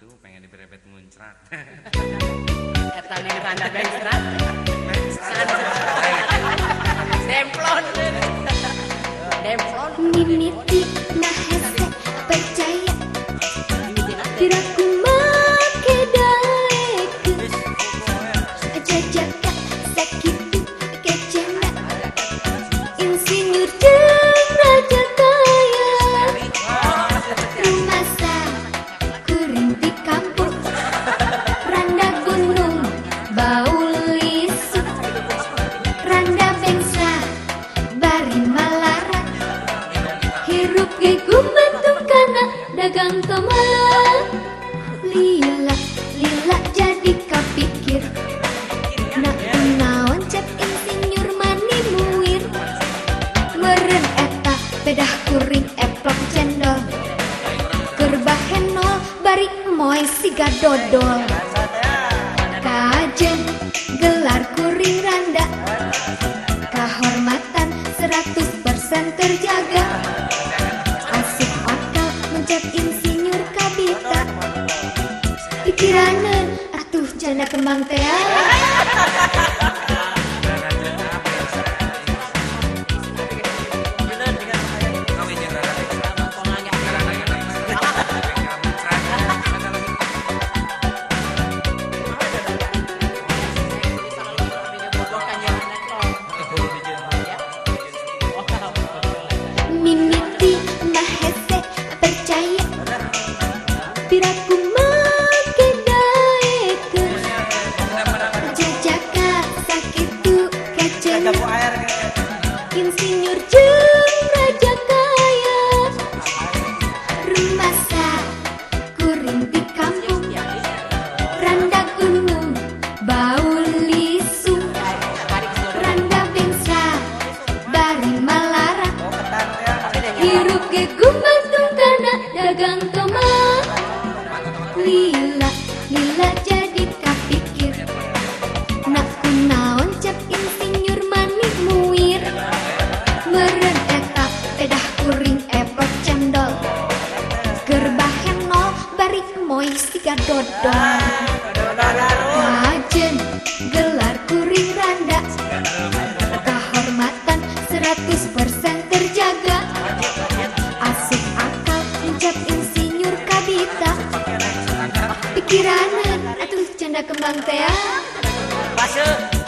Itu pengen diberebet muncrat. Eta ning randa bencrat. Demplon. Demplon. Mimiti nahese percaya diraku make dalekeun jajaka sakitu kecena insinyur jeung raja kaya rumasa kuring di kampung randa gunung bau lisut randa bengsa bari malarat hirup ge gumantung kana dagang tomat lila lila jadi kapikir nak naon cep insinyur mani muir meureun eta bedah kuring eplok cendol keur bahen nol bari moy siga dodol kajen gelar kuring randa kahormatan 100% terjaga asik akal mencap insinyur kabita pikiraneun atuh janda kembang teh mimiti mahese percaya piraku make daekeun jajaka sakitu kecena insinyur jeung raja kaya rumasa kuring di kampung randa gunung bau lisung randa bengsa bari malarat hirup ge gumantung kana dagang tomat lila lila jadi kapikir nak kunaon cep insinyur mani muir meureun eta pedah kuring epok cendol keur bahen nol bari moy siga dodol kajen gelar kuring randa kahormatan 100% terjaga asik akal mencap insinyur kabita pikiraneun atuh canda kembang teh Paseu.